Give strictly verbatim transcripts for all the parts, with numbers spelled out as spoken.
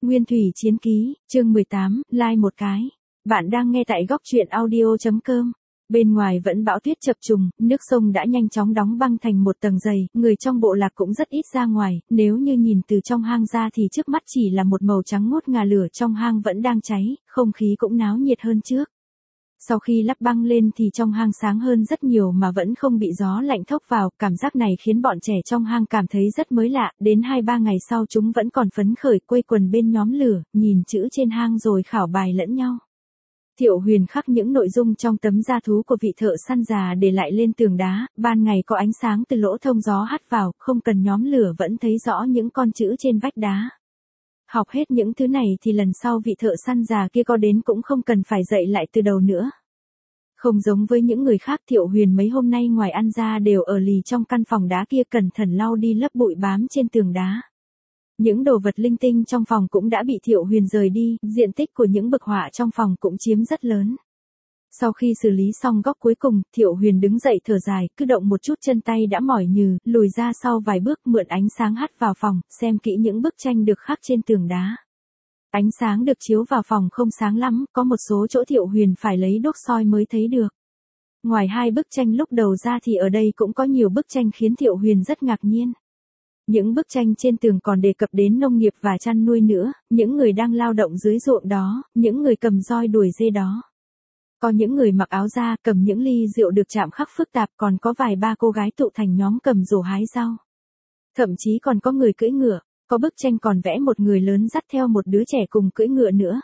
Nguyên thủy chiến ký, chương mười tám, like một cái. Bạn đang nghe tại góc truyện audio.com. Bên ngoài vẫn bão tuyết chập trùng, nước sông đã nhanh chóng đóng băng thành một tầng dày, người trong bộ lạc cũng rất ít ra ngoài, nếu như nhìn từ trong hang ra thì trước mắt chỉ là một màu trắng ngút ngà, lửa trong hang vẫn đang cháy, không khí cũng náo nhiệt hơn trước. Sau khi lắp băng lên thì trong hang sáng hơn rất nhiều mà vẫn không bị gió lạnh thốc vào, cảm giác này khiến bọn trẻ trong hang cảm thấy rất mới lạ, đến hai ba ngày sau chúng vẫn còn phấn khởi quây quần bên nhóm lửa, nhìn chữ trên hang rồi khảo bài lẫn nhau. Thiệu Huyền khắc những nội dung trong tấm da thú của vị thợ săn già để lại lên tường đá, ban ngày có ánh sáng từ lỗ thông gió hắt vào, không cần nhóm lửa vẫn thấy rõ những con chữ trên vách đá. Học hết những thứ này thì lần sau vị thợ săn già kia có đến cũng không cần phải dậy lại từ đầu nữa. Không giống với những người khác, Thiệu Huyền mấy hôm nay ngoài ăn ra đều ở lì trong căn phòng đá kia cẩn thận lau đi lớp bụi bám trên tường đá. Những đồ vật linh tinh trong phòng cũng đã bị Thiệu Huyền rời đi, diện tích của những bức họa trong phòng cũng chiếm rất lớn. Sau khi xử lý xong góc cuối cùng, Thiệu Huyền đứng dậy thở dài, cứ động một chút chân tay đã mỏi nhừ, lùi ra sau vài bước mượn ánh sáng hắt vào phòng, xem kỹ những bức tranh được khắc trên tường đá. Ánh sáng được chiếu vào phòng không sáng lắm, có một số chỗ Thiệu Huyền phải lấy đuốc soi mới thấy được. Ngoài hai bức tranh lúc đầu ra thì ở đây cũng có nhiều bức tranh khiến Thiệu Huyền rất ngạc nhiên. Những bức tranh trên tường còn đề cập đến nông nghiệp và chăn nuôi nữa, những người đang lao động dưới ruộng đó, những người cầm roi đuổi dê đó. Có những người mặc áo da cầm những ly rượu được chạm khắc phức tạp, còn có vài ba cô gái tụ thành nhóm cầm rổ hái rau. Thậm chí còn có người cưỡi ngựa, có bức tranh còn vẽ một người lớn dắt theo một đứa trẻ cùng cưỡi ngựa nữa.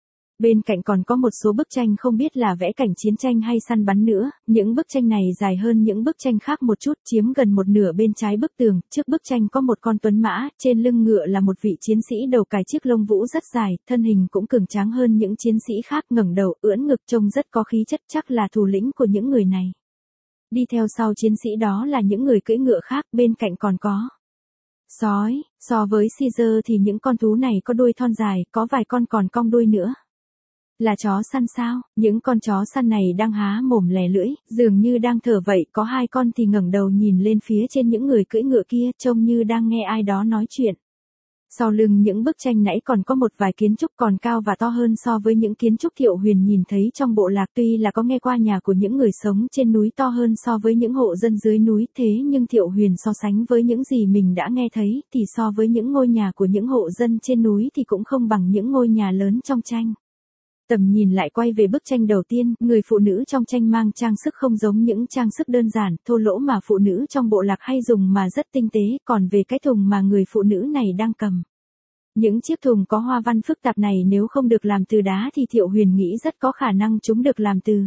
Bên cạnh còn có một số bức tranh không biết là vẽ cảnh chiến tranh hay săn bắn nữa, những bức tranh này dài hơn những bức tranh khác một chút, chiếm gần một nửa bên trái bức tường, trước bức tranh có một con tuấn mã, trên lưng ngựa là một vị chiến sĩ đầu cài chiếc lông vũ rất dài, thân hình cũng cường tráng hơn những chiến sĩ khác, ngẩng đầu, ưỡn ngực trông rất có khí chất, chắc là thủ lĩnh của những người này. Đi theo sau chiến sĩ đó là những người cưỡi ngựa khác, bên cạnh còn có sói, so với Caesar thì những con thú này có đuôi thon dài, có vài con còn cong đuôi nữa. Là chó săn sao? Những con chó săn này đang há mồm lè lưỡi, dường như đang thở vậy, có hai con thì ngẩng đầu nhìn lên phía trên những người cưỡi ngựa kia, trông như đang nghe ai đó nói chuyện. Sau lưng những bức tranh nãy còn có một vài kiến trúc còn cao và to hơn so với những kiến trúc Thiệu Huyền nhìn thấy trong bộ lạc, tuy là có nghe qua nhà của những người sống trên núi to hơn so với những hộ dân dưới núi, thế nhưng Thiệu Huyền so sánh với những gì mình đã nghe thấy, thì so với những ngôi nhà của những hộ dân trên núi thì cũng không bằng những ngôi nhà lớn trong tranh. Tầm nhìn lại quay về bức tranh đầu tiên, người phụ nữ trong tranh mang trang sức không giống những trang sức đơn giản, thô lỗ mà phụ nữ trong bộ lạc hay dùng mà rất tinh tế, còn về cái thùng mà người phụ nữ này đang cầm. Những chiếc thùng có hoa văn phức tạp này nếu không được làm từ đá thì Thiệu Huyền nghĩ rất có khả năng chúng được làm từ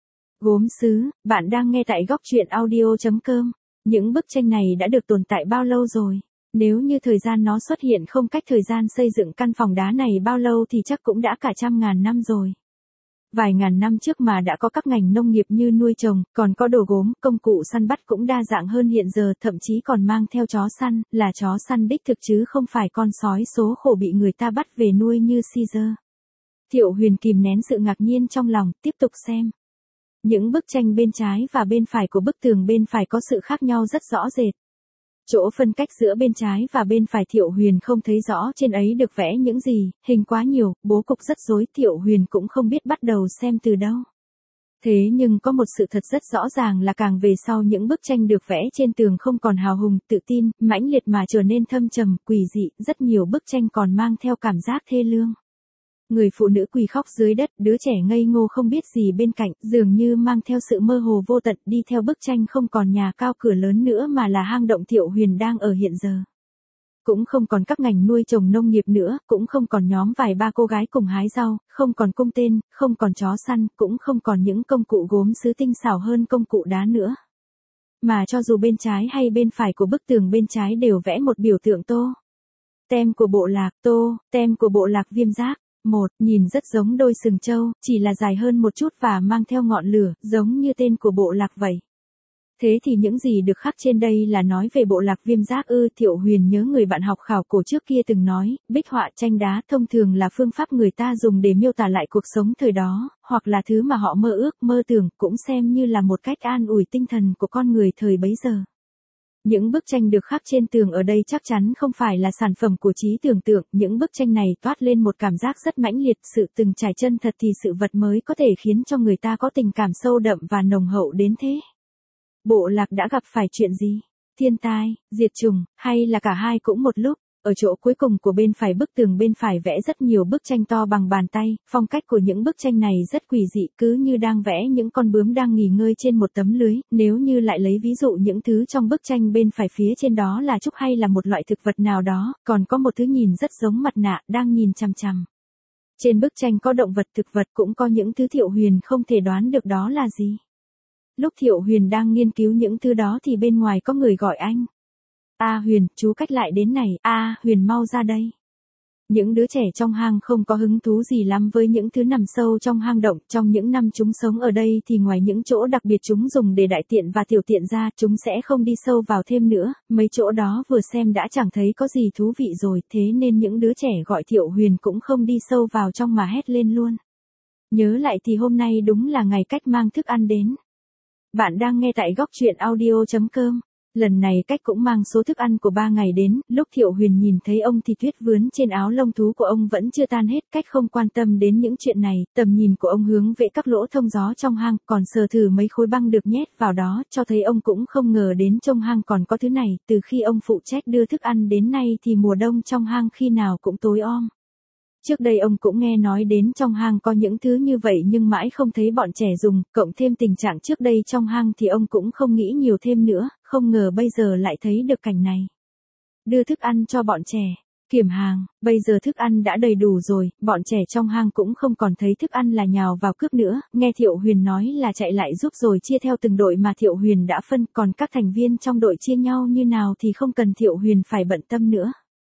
gốm sứ. Bạn đang nghe tại góc truyện audio.com. Những bức tranh này đã được tồn tại bao lâu rồi? Nếu như thời gian nó xuất hiện không cách thời gian xây dựng căn phòng đá này bao lâu thì chắc cũng đã cả trăm ngàn năm rồi. Vài ngàn năm trước mà đã có các ngành nông nghiệp như nuôi trồng, còn có đồ gốm, công cụ săn bắt cũng đa dạng hơn hiện giờ, thậm chí còn mang theo chó săn, là chó săn đích thực chứ không phải con sói số khổ bị người ta bắt về nuôi như Caesar. Thiệu Huyền kìm nén sự ngạc nhiên trong lòng, tiếp tục xem. Những bức tranh bên trái và bên phải của bức tường bên phải có sự khác nhau rất rõ rệt. Chỗ phân cách giữa bên trái và bên phải Thiệu Huyền không thấy rõ trên ấy được vẽ những gì, hình quá nhiều, bố cục rất rối, Thiệu Huyền cũng không biết bắt đầu xem từ đâu. Thế nhưng có một sự thật rất rõ ràng là càng về sau những bức tranh được vẽ trên tường không còn hào hùng, tự tin, mãnh liệt mà trở nên thâm trầm, quỷ dị, rất nhiều bức tranh còn mang theo cảm giác thê lương. Người phụ nữ quỳ khóc dưới đất, đứa trẻ ngây ngô không biết gì bên cạnh, dường như mang theo sự mơ hồ vô tận, đi theo bức tranh không còn nhà cao cửa lớn nữa mà là hang động Thiệu Huyền đang ở hiện giờ. Cũng không còn các ngành nuôi trồng nông nghiệp nữa, cũng không còn nhóm vài ba cô gái cùng hái rau, không còn cung tên, không còn chó săn, cũng không còn những công cụ gốm sứ tinh xảo hơn công cụ đá nữa. Mà cho dù bên trái hay bên phải của bức tường bên trái đều vẽ một biểu tượng tô. Tem của bộ lạc, tô, tem của bộ lạc Viêm Giác. Một, nhìn rất giống đôi sừng trâu, chỉ là dài hơn một chút và mang theo ngọn lửa, giống như tên của bộ lạc vậy. Thế thì những gì được khắc trên đây là nói về bộ lạc Viêm Giác ư? Thiệu Huyền nhớ người bạn học khảo cổ trước kia từng nói, bích họa tranh đá thông thường là phương pháp người ta dùng để miêu tả lại cuộc sống thời đó, hoặc là thứ mà họ mơ ước, mơ tưởng, cũng xem như là một cách an ủi tinh thần của con người thời bấy giờ. Những bức tranh được khắc trên tường ở đây chắc chắn không phải là sản phẩm của trí tưởng tượng, những bức tranh này toát lên một cảm giác rất mãnh liệt, sự từng trải chân thật thì sự vật mới có thể khiến cho người ta có tình cảm sâu đậm và nồng hậu đến thế. Bộ lạc đã gặp phải chuyện gì? Thiên tai, diệt chủng, hay là cả hai cũng một lúc? Ở chỗ cuối cùng của bên phải bức tường bên phải vẽ rất nhiều bức tranh to bằng bàn tay, phong cách của những bức tranh này rất quỷ dị, cứ như đang vẽ những con bướm đang nghỉ ngơi trên một tấm lưới, nếu như lại lấy ví dụ những thứ trong bức tranh bên phải phía trên đó là trúc hay là một loại thực vật nào đó, còn có một thứ nhìn rất giống mặt nạ, đang nhìn chằm chằm. Trên bức tranh có động vật thực vật cũng có những thứ Thiệu Huyền không thể đoán được đó là gì. Lúc Thiệu Huyền đang nghiên cứu những thứ đó thì bên ngoài có người gọi anh. A Huyền, chú cách lại đến này, A Huyền mau ra đây. Những đứa trẻ trong hang không có hứng thú gì lắm với những thứ nằm sâu trong hang động, trong những năm chúng sống ở đây thì ngoài những chỗ đặc biệt chúng dùng để đại tiện và tiểu tiện ra, chúng sẽ không đi sâu vào thêm nữa, mấy chỗ đó vừa xem đã chẳng thấy có gì thú vị rồi, thế nên những đứa trẻ gọi Thiệu Huyền cũng không đi sâu vào trong mà hét lên luôn. Nhớ lại thì hôm nay đúng là ngày cách mang thức ăn đến. Bạn đang nghe tại góc truyện audio chấm com. Lần này cách cũng mang số thức ăn của ba ngày đến, lúc Thiệu Huyền nhìn thấy ông thì tuyết vướn trên áo lông thú của ông vẫn chưa tan hết, cách không quan tâm đến những chuyện này, tầm nhìn của ông hướng về các lỗ thông gió trong hang, còn sờ thử mấy khối băng được nhét vào đó, cho thấy ông cũng không ngờ đến trong hang còn có thứ này, từ khi ông phụ trách đưa thức ăn đến nay thì mùa đông trong hang khi nào cũng tối om. Trước đây ông cũng nghe nói đến trong hang có những thứ như vậy nhưng mãi không thấy bọn trẻ dùng, cộng thêm tình trạng trước đây trong hang thì ông cũng không nghĩ nhiều thêm nữa, không ngờ bây giờ lại thấy được cảnh này. Đưa thức ăn cho bọn trẻ, kiểm hàng, bây giờ thức ăn đã đầy đủ rồi, bọn trẻ trong hang cũng không còn thấy thức ăn là nhào vào cướp nữa, nghe Thiệu Huyền nói là chạy lại giúp rồi chia theo từng đội mà Thiệu Huyền đã phân, còn các thành viên trong đội chia nhau như nào thì không cần Thiệu Huyền phải bận tâm nữa.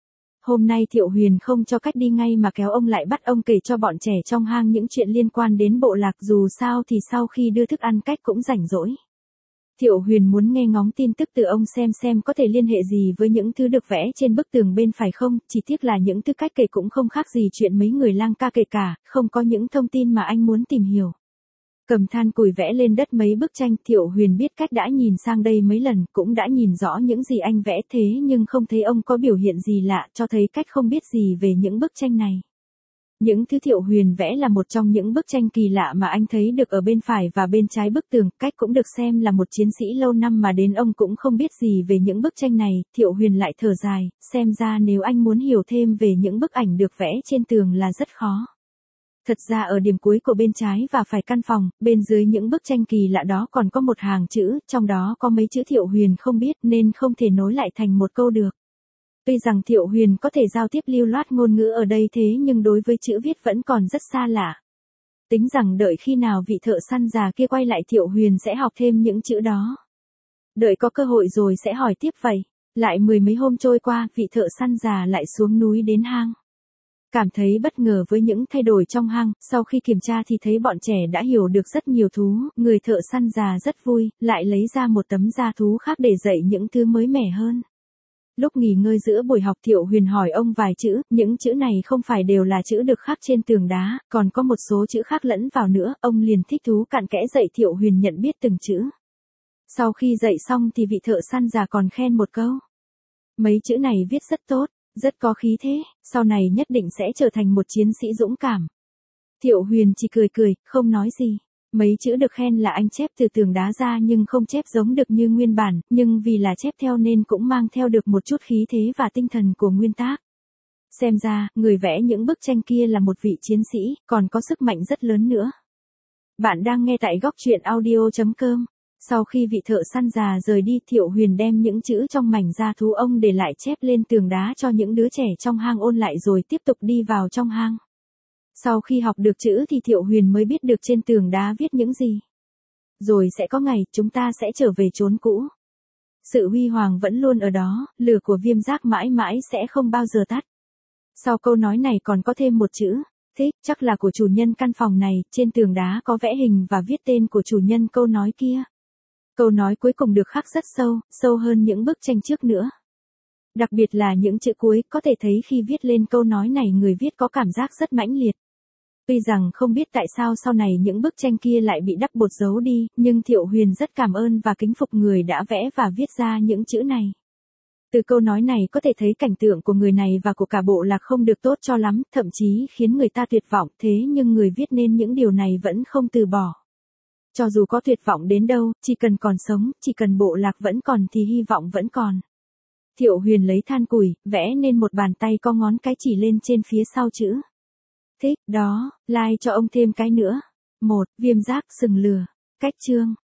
Hôm nay Thiệu Huyền không cho cách đi ngay mà kéo ông lại bắt ông kể cho bọn trẻ trong hang những chuyện liên quan đến bộ lạc, dù sao thì sau khi đưa thức ăn cách cũng rảnh rỗi. Thiệu Huyền muốn nghe ngóng tin tức từ ông xem xem có thể liên hệ gì với những thứ được vẽ trên bức tường bên phải không, chỉ tiếc là những thứ cách kể cũng không khác gì chuyện mấy người lang ca kể cả, không có những thông tin mà anh muốn tìm hiểu. Cầm than củi vẽ lên đất mấy bức tranh, Thiệu Huyền biết cách đã nhìn sang đây mấy lần, cũng đã nhìn rõ những gì anh vẽ thế nhưng không thấy ông có biểu hiện gì lạ, cho thấy cách không biết gì về những bức tranh này. Những thứ Thiệu Huyền vẽ là một trong những bức tranh kỳ lạ mà anh thấy được ở bên phải và bên trái bức tường, cách cũng được xem là một chiến sĩ lâu năm mà đến ông cũng không biết gì về những bức tranh này, Thiệu Huyền lại thở dài, xem ra nếu anh muốn hiểu thêm về những bức ảnh được vẽ trên tường là rất khó. Thật ra ở điểm cuối của bên trái và phải căn phòng, bên dưới những bức tranh kỳ lạ đó còn có một hàng chữ, trong đó có mấy chữ Thiệu Huyền không biết nên không thể nối lại thành một câu được. Tuy rằng Thiệu Huyền có thể giao tiếp lưu loát ngôn ngữ ở đây thế nhưng đối với chữ viết vẫn còn rất xa lạ. Tính rằng đợi khi nào vị thợ săn già kia quay lại Thiệu Huyền sẽ học thêm những chữ đó. Đợi có cơ hội rồi sẽ hỏi tiếp vậy. Lại mười mấy hôm trôi qua, vị thợ săn già lại xuống núi đến hang. Cảm thấy bất ngờ với những thay đổi trong hang, sau khi kiểm tra thì thấy bọn trẻ đã hiểu được rất nhiều thú, người thợ săn già rất vui, lại lấy ra một tấm da thú khác để dạy những thứ mới mẻ hơn. Lúc nghỉ ngơi giữa buổi học Thiệu Huyền hỏi ông vài chữ, những chữ này không phải đều là chữ được khắc trên tường đá, còn có một số chữ khác lẫn vào nữa, ông liền thích thú cặn kẽ dạy Thiệu Huyền nhận biết từng chữ. Sau khi dạy xong thì vị thợ săn già còn khen một câu. Mấy chữ này viết rất tốt, rất có khí thế, sau này nhất định sẽ trở thành một chiến sĩ dũng cảm. Thiệu Huyền chỉ cười cười, không nói gì. Mấy chữ được khen là anh chép từ tường đá ra nhưng không chép giống được như nguyên bản, nhưng vì là chép theo nên cũng mang theo được một chút khí thế và tinh thần của nguyên tác. Xem ra, người vẽ những bức tranh kia là một vị chiến sĩ, còn có sức mạnh rất lớn nữa. Bạn đang nghe tại góc truyện audio chấm com. Sau khi vị thợ săn già rời đi, Thiệu Huyền đem những chữ trong mảnh da thú ông để lại chép lên tường đá cho những đứa trẻ trong hang ôn lại rồi tiếp tục đi vào trong hang. Sau khi học được chữ thì Thiệu Huyền mới biết được trên tường đá viết những gì. Rồi sẽ có ngày, chúng ta sẽ trở về chốn cũ. Sự huy hoàng vẫn luôn ở đó, lửa của viêm giác mãi mãi sẽ không bao giờ tắt. Sau câu nói này còn có thêm một chữ, thích, chắc là của chủ nhân căn phòng này, trên tường đá có vẽ hình và viết tên của chủ nhân câu nói kia. Câu nói cuối cùng được khắc rất sâu, sâu hơn những bức tranh trước nữa. Đặc biệt là những chữ cuối, có thể thấy khi viết lên câu nói này người viết có cảm giác rất mãnh liệt. Tuy rằng không biết tại sao sau này những bức tranh kia lại bị đắp bột giấu đi, nhưng Thiệu Huyền rất cảm ơn và kính phục người đã vẽ và viết ra những chữ này. Từ câu nói này có thể thấy cảnh tượng của người này và của cả bộ lạc không được tốt cho lắm, thậm chí khiến người ta tuyệt vọng, thế nhưng người viết nên những điều này vẫn không từ bỏ. Cho dù có tuyệt vọng đến đâu, chỉ cần còn sống, chỉ cần bộ lạc vẫn còn thì hy vọng vẫn còn. Thiệu Huyền lấy than củi, vẽ nên một bàn tay có ngón cái chỉ lên trên phía sau chữ. Thích, đó, like cho ông thêm cái nữa. một. Viêm giác sừng lừa. Cách chương.